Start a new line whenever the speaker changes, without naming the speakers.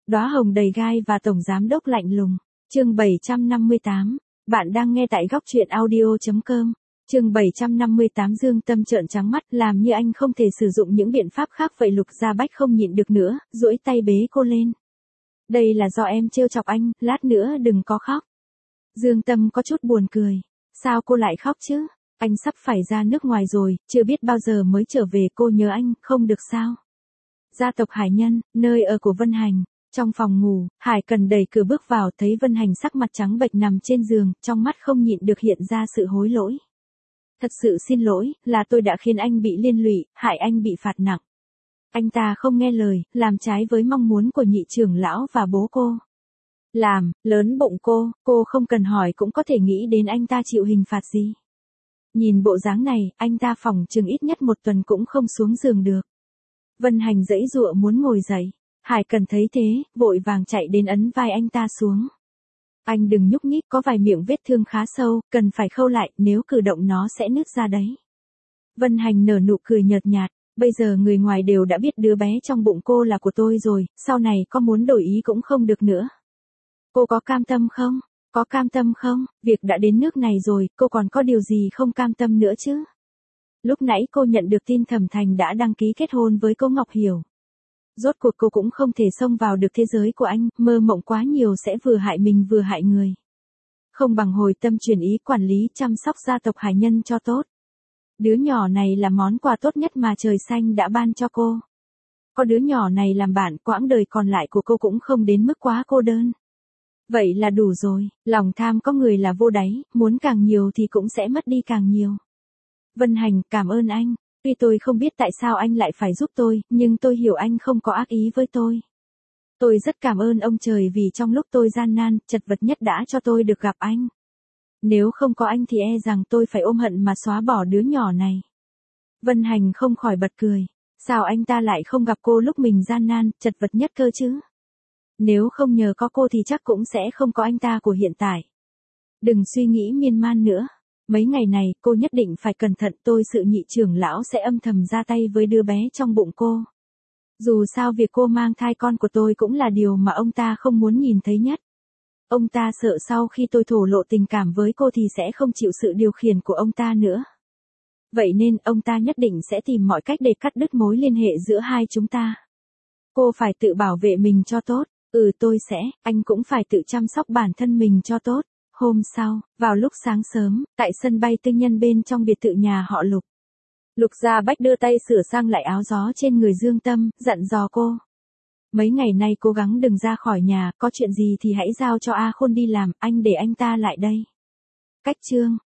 Đóa hồng đầy gai và tổng giám đốc lạnh lùng. Chương 758. Bạn đang nghe tại góc truyện audio.com. Chương 758. Dương Tâm trợn trắng mắt, làm như anh không thể sử dụng những biện pháp khác vậy. Lục Gia Bách không nhịn được nữa, duỗi tay bế cô lên. Đây là do em trêu chọc anh, lát nữa đừng có khóc. Dương Tâm có chút buồn cười. Sao cô lại khóc chứ? Anh sắp phải ra nước ngoài rồi, chưa biết bao giờ mới trở về, cô nhớ anh, không được sao? Gia tộc Hải Nhân, nơi ở của Vân Hành. Trong phòng ngủ, Hải Cần đẩy cửa bước vào, thấy Vân Hành sắc mặt trắng bệch nằm trên giường, trong mắt không nhịn được hiện ra sự hối lỗi. Thật sự xin lỗi, là tôi đã khiến anh bị liên lụy, hại anh bị phạt nặng. Anh ta không nghe lời, làm trái với mong muốn của nhị trưởng lão và bố cô. Làm, lớn bụng cô không cần hỏi cũng có thể nghĩ đến anh ta chịu hình phạt gì. Nhìn bộ dáng này, anh ta phỏng chừng ít nhất một tuần cũng không xuống giường được. Vân Hành giãy giụa muốn ngồi dậy. Hải Cần thấy thế, vội vàng chạy đến ấn vai anh ta xuống. Anh đừng nhúc nhích, có vài miệng vết thương khá sâu, cần phải khâu lại, nếu cử động nó sẽ nứt ra đấy. Vân Hành nở nụ cười nhợt nhạt, bây giờ người ngoài đều đã biết đứa bé trong bụng cô là của tôi rồi, sau này có muốn đổi ý cũng không được nữa. Cô có cam tâm không? Có cam tâm không? Việc đã đến nước này rồi, cô còn có điều gì không cam tâm nữa chứ? Lúc nãy cô nhận được tin Thẩm Thành đã đăng ký kết hôn với cô Ngọc Hiểu. Rốt cuộc cô cũng không thể xông vào được thế giới của anh, mơ mộng quá nhiều sẽ vừa hại mình vừa hại người. Không bằng hồi tâm chuyển ý quản lý chăm sóc gia tộc Hải Nhân cho tốt. Đứa nhỏ này là món quà tốt nhất mà trời xanh đã ban cho cô. Có đứa nhỏ này làm bạn, quãng đời còn lại của cô cũng không đến mức quá cô đơn. Vậy là đủ rồi, lòng tham có người là vô đáy, muốn càng nhiều thì cũng sẽ mất đi càng nhiều. Vân Hành, cảm ơn anh. Tuy tôi không biết tại sao anh lại phải giúp tôi, nhưng tôi hiểu anh không có ác ý với tôi. Tôi rất cảm ơn ông trời vì trong lúc tôi gian nan, chật vật nhất đã cho tôi được gặp anh. Nếu không có anh thì e rằng tôi phải ôm hận mà xóa bỏ đứa nhỏ này. Vân Hành không khỏi bật cười. Sao anh ta lại không gặp cô lúc mình gian nan, chật vật nhất cơ chứ? Nếu không nhờ có cô thì chắc cũng sẽ không có anh ta của hiện tại. Đừng suy nghĩ miên man nữa. Mấy ngày này, cô nhất định phải cẩn thận, tôi sợ nhị trưởng lão sẽ âm thầm ra tay với đứa bé trong bụng cô. Dù sao việc cô mang thai con của tôi cũng là điều mà ông ta không muốn nhìn thấy nhất. Ông ta sợ sau khi tôi thổ lộ tình cảm với cô thì sẽ không chịu sự điều khiển của ông ta nữa. Vậy nên, ông ta nhất định sẽ tìm mọi cách để cắt đứt mối liên hệ giữa hai chúng ta. Cô phải tự bảo vệ mình cho tốt. Tôi sẽ, anh cũng phải tự chăm sóc bản thân mình cho tốt. Hôm sau, vào lúc sáng sớm, tại sân bay tư nhân bên trong biệt thự nhà họ Lục. Lục Gia Bách đưa tay sửa sang lại áo gió trên người Dương Tâm, dặn dò cô. Mấy ngày nay cố gắng đừng ra khỏi nhà, có chuyện gì thì hãy giao cho A Khôn đi làm, anh để anh ta lại đây. Cách chương.